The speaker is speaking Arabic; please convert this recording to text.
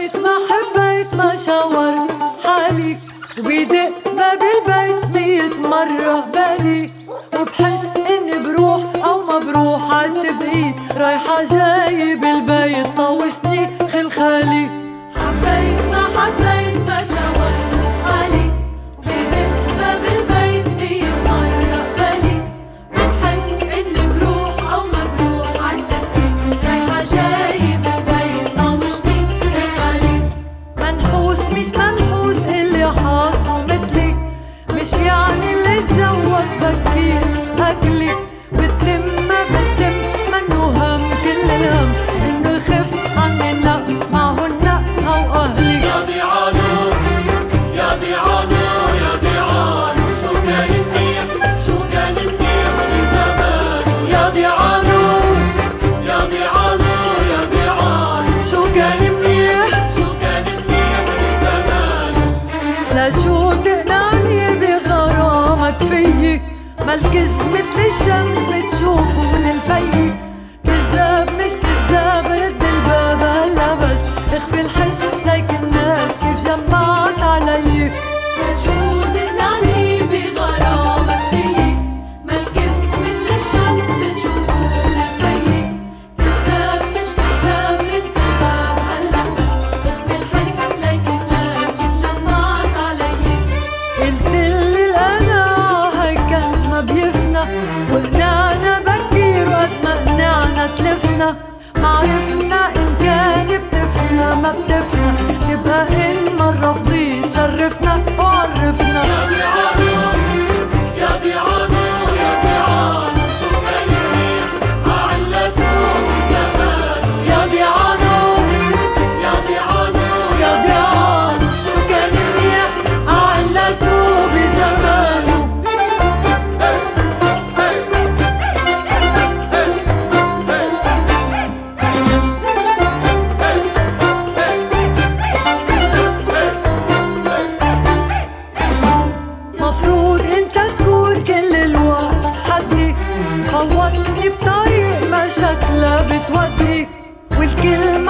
حبيت ما حبيت ما شاورت حالي، وبيدق باب البيت 100 مرة بالي، وبحس اني بروح او ما بروح عالتبقيت، رايحة جاي بالبيت طوشتني خلخالي. حبيت ما حبيت ما شاورت حالي، وبيدق باب البيت 100 مرة بالي، وبحس اني بروح او ما بروح عالتبقيت، رايحة جاي بالبيت طوشتني خلخالي. منحوس مش منحوس اللي حاصل مثلي، مش يعني اللي اتجوز بكير هكلي، بتلم ما بتلم منو هم كل الهم انه يخف عننا معهن او اهلي. يا ضيعانو يا ضيعانو يا ضيعانو، شو كان منيح شو كان منيح بزمانه. يا ضيعانو يا ضيعانو يا ضيعانو، شو كان منيح شو كان منيح بزمانه. لشو تقنعني بغرامك فيي، مالكز مثل الشمس بتشوفه من الفي، كذاب مش كذاب رد الباب هلا بس، اخفي الحس ليك الناس كيف جمعت علي. لشو تقنعني بغرامك فيي، مالكز مثل الشمس بتشوفه من الفي، كذاب مش كذاب رد الباب هلا بس، اخفي الحس ليك الناس كيف جمعت علي. قلتلي القناعة هي كنز ما بيفنى، وقنعنا بكير وقت ما قنعنا تلفنا، معرفنا إن كان بتفنى ما بتفنى، تبقى إن مرة فضيت شرفنا وعرفنا. يا ضيعانو يا ضيعانو يا ضيعانو، شو كان منيح ععلته بزمانه. يا ضيعانو يا ضيعانو يا ضيعانو، شو كان منيح علته بزمانه. مفروض انت تكون كل الوقت حدي، خوتني بطريق ما شكلها بتودي، والكلمة